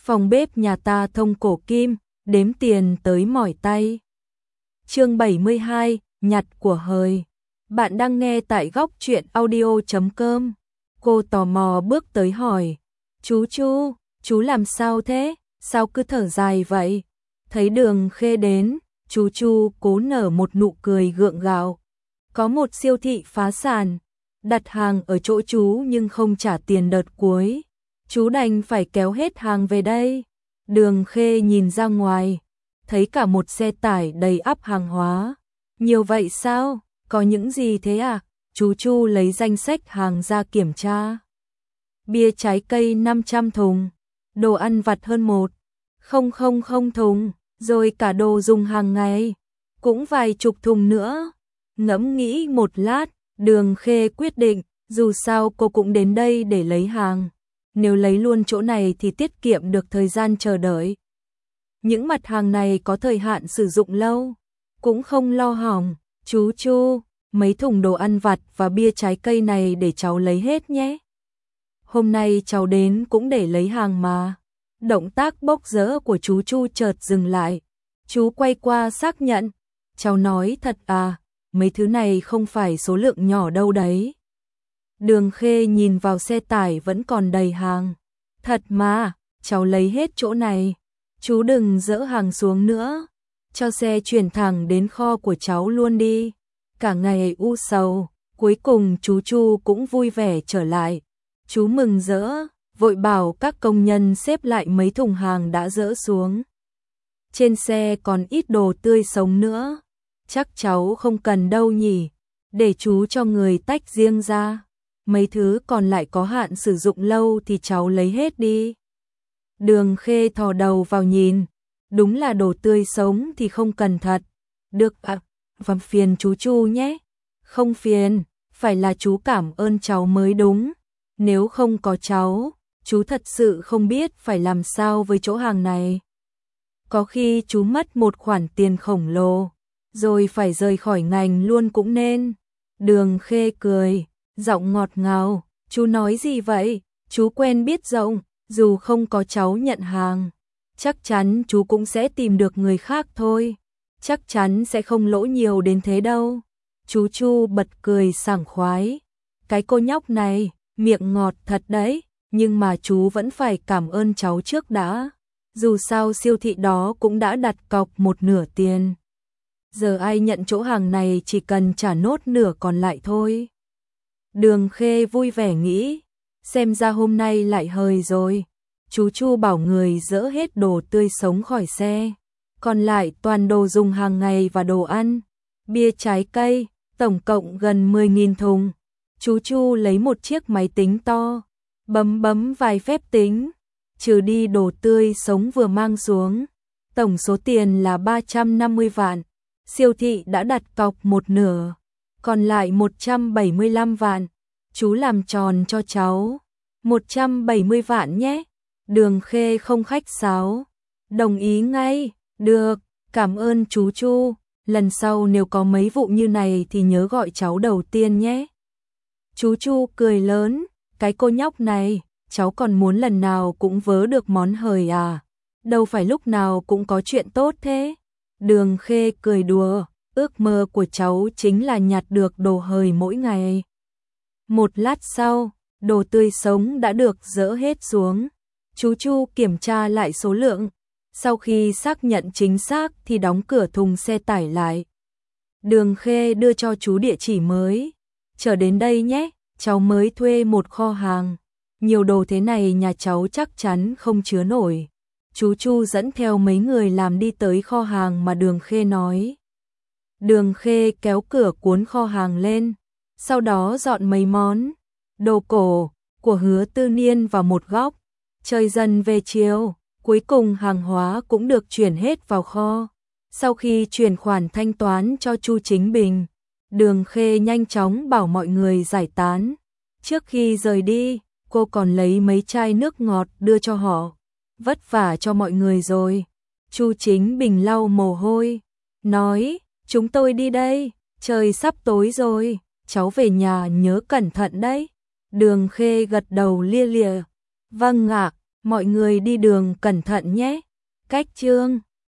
Phòng bếp nhà ta thông cổ kim, đếm tiền tới mỏi tay. Chương 72, nhặt của hời. Bạn đang nghe tại góc truyện audio.com. Cô tò mò bước tới hỏi. Chú làm sao thế? Sao cứ thở dài vậy? Thấy Đường Khê đến, chú Chu cố nở một nụ cười gượng gạo. Có một siêu thị phá sản, đặt hàng ở chỗ chú nhưng không trả tiền đợt cuối. Chú đành phải kéo hết hàng về đây. Đường Khê nhìn ra ngoài, thấy cả một xe tải đầy ắp hàng hóa. Nhiều vậy sao? Có những gì thế à? Chú Chu lấy danh sách hàng ra kiểm tra. Bia trái cây 500 thùng, đồ ăn vặt hơn 1,000 thùng, rồi cả đồ dùng hàng ngày, cũng vài chục thùng nữa. Ngẫm nghĩ một lát, Đường Khê quyết định, dù sao cô cũng đến đây để lấy hàng. Nếu lấy luôn chỗ này thì tiết kiệm được thời gian chờ đợi. Những mặt hàng này có thời hạn sử dụng lâu, cũng không lo hỏng. Chú Chu, mấy thùng đồ ăn vặt và bia trái cây này để cháu lấy hết nhé. Hôm nay cháu đến cũng để lấy hàng mà. Động tác bốc dỡ của chú Chu chợt dừng lại. Chú quay qua xác nhận. Cháu nói thật à, mấy thứ này không phải số lượng nhỏ đâu đấy. Đường Khê nhìn vào xe tải vẫn còn đầy hàng. Thật mà, cháu lấy hết chỗ này. Chú đừng dỡ hàng xuống nữa. Cho xe chuyển thẳng đến kho của cháu luôn đi. Cả ngày u sầu, cuối cùng chú Chu cũng vui vẻ trở lại. Chú mừng rỡ, vội bảo các công nhân xếp lại mấy thùng hàng đã dỡ xuống. Trên xe còn ít đồ tươi sống nữa. Chắc cháu không cần đâu nhỉ, để chú cho người tách riêng ra. Mấy thứ còn lại có hạn sử dụng lâu thì cháu lấy hết đi. Đường Khê thò đầu vào nhìn, đúng là đồ tươi sống thì không cần thật. Được ạ, phiền chú Chu nhé. Không phiền, phải là chú cảm ơn cháu mới đúng. Nếu không có cháu, chú thật sự không biết phải làm sao với chỗ hàng này. Có khi chú mất một khoản tiền khổng lồ, rồi phải rời khỏi ngành luôn cũng nên. Đường Khê cười, giọng ngọt ngào. Chú nói gì vậy? Chú quen biết rộng, dù không có cháu nhận hàng, chắc chắn chú cũng sẽ tìm được người khác thôi. Chắc chắn sẽ không lỗ nhiều đến thế đâu. Chú Chu bật cười sảng khoái. Cái cô nhóc này, miệng ngọt thật đấy, nhưng mà chú vẫn phải cảm ơn cháu trước đã. Dù sao siêu thị đó cũng đã đặt cọc một nửa tiền. Giờ ai nhận chỗ hàng này chỉ cần trả nốt nửa còn lại thôi. Đường Khê vui vẻ nghĩ, xem ra hôm nay lại hời rồi. Chú Chu bảo người dỡ hết đồ tươi sống khỏi xe, còn lại toàn đồ dùng hàng ngày và đồ ăn, bia trái cây, tổng cộng gần 10.000 thùng. Chú Chu lấy một chiếc máy tính to, bấm vài phép tính, trừ đi đồ tươi sống vừa mang xuống. Tổng số tiền là 350 vạn, siêu thị đã đặt cọc một nửa, còn lại 175 vạn. Chú làm tròn cho cháu, 170 vạn nhé. Đường Khê không khách sáo, đồng ý ngay. Được, cảm ơn chú Chu, lần sau nếu có mấy vụ như này thì nhớ gọi cháu đầu tiên nhé. Chú Chu cười lớn, cái cô nhóc này, cháu còn muốn lần nào cũng vớ được món hời à? Đâu phải lúc nào cũng có chuyện tốt thế. Đường Khê cười đùa, ước mơ của cháu chính là nhặt được đồ hời mỗi ngày. Một lát sau, đồ tươi sống đã được dỡ hết xuống. Chú Chu kiểm tra lại số lượng. Sau khi xác nhận chính xác thì đóng cửa thùng xe tải lại. Đường Khê đưa cho chú địa chỉ mới. Trở đến đây nhé, cháu mới thuê một kho hàng. Nhiều đồ thế này nhà cháu chắc chắn không chứa nổi. Chú Chu dẫn theo mấy người làm đi tới kho hàng mà Đường Khê nói. Đường Khê kéo cửa cuốn kho hàng lên, sau đó dọn mấy món đồ cổ của Hứa Tư Niên vào một góc. Trời dần về chiều, cuối cùng hàng hóa cũng được chuyển hết vào kho. Sau khi chuyển khoản thanh toán cho Chu Chính Bình, Đường Khê nhanh chóng bảo mọi người giải tán. Trước khi rời đi, cô còn lấy mấy chai nước ngọt đưa cho họ. Vất vả cho mọi người rồi. Chu Chính Bình lau mồ hôi, nói, chúng tôi đi đây, trời sắp tối rồi, cháu về nhà nhớ cẩn thận đấy. Đường Khê gật đầu lia lịa, vâng ạ. Mọi người đi đường cẩn thận nhé. Cách chương